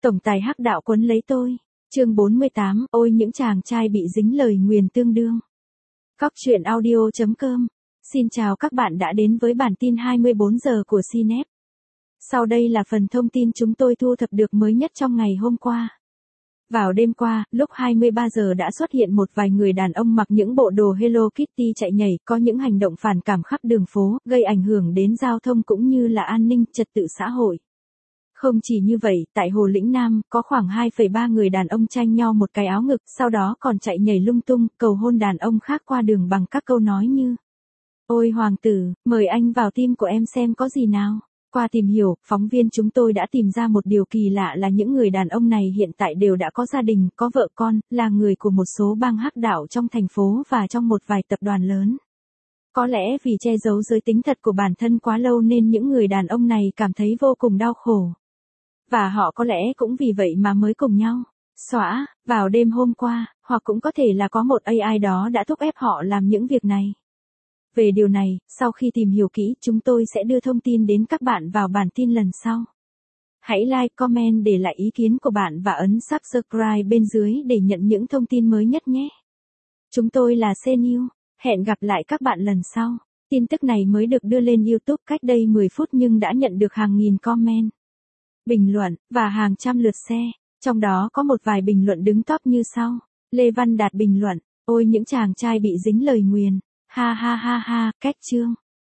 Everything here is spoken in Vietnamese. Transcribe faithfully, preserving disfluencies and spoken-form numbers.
Tổng tài hắc đạo quấn lấy tôi. Chương bốn mươi tám, ôi những chàng trai bị dính lời nguyền tương đương. Góc truyện audio chấm com. Xin chào các bạn đã đến với bản tin hai mươi bốn giờ của Cinep. Sau đây là phần thông tin chúng tôi thu thập được mới nhất trong ngày hôm qua. Vào đêm qua, lúc hai mươi ba giờ đã xuất hiện một vài người đàn ông mặc những bộ đồ Hello Kitty chạy nhảy, có những hành động phản cảm khắp đường phố, gây ảnh hưởng đến giao thông cũng như là an ninh, trật tự xã hội. Không chỉ như vậy, tại Hồ Lĩnh Nam, có khoảng hai phẩy ba người đàn ông tranh nhau một cái áo ngực, sau đó còn chạy nhảy lung tung, cầu hôn đàn ông khác qua đường bằng các câu nói như: "Ôi hoàng tử, mời anh vào team của em xem có gì nào." Qua tìm hiểu, phóng viên chúng tôi đã tìm ra một điều kỳ lạ là những người đàn ông này hiện tại đều đã có gia đình, có vợ con, là người của một số bang hắc đạo trong thành phố và trong một vài tập đoàn lớn. Có lẽ vì che giấu giới tính thật của bản thân quá lâu nên những người đàn ông này cảm thấy vô cùng đau khổ. Và họ có lẽ cũng vì vậy mà mới cùng nhau xóa vào đêm hôm qua, hoặc cũng có thể là có một a i đó đã thúc ép họ làm những việc này. Về điều này, sau khi tìm hiểu kỹ, chúng tôi sẽ đưa thông tin đến các bạn vào bản tin lần sau. Hãy like, comment để lại ý kiến của bạn và ấn subscribe bên dưới để nhận những thông tin mới nhất nhé. Chúng tôi là CNews. Hẹn gặp lại các bạn lần sau. Tin tức này mới được đưa lên YouTube cách đây mười phút nhưng đã nhận được hàng nghìn comment, bình luận, và hàng trăm lượt share. Trong đó có một vài bình luận đứng top như sau. Lê Văn Đạt bình luận: "Ôi những chàng trai bị dính lời nguyền. Ha ha ha ha, cách chương."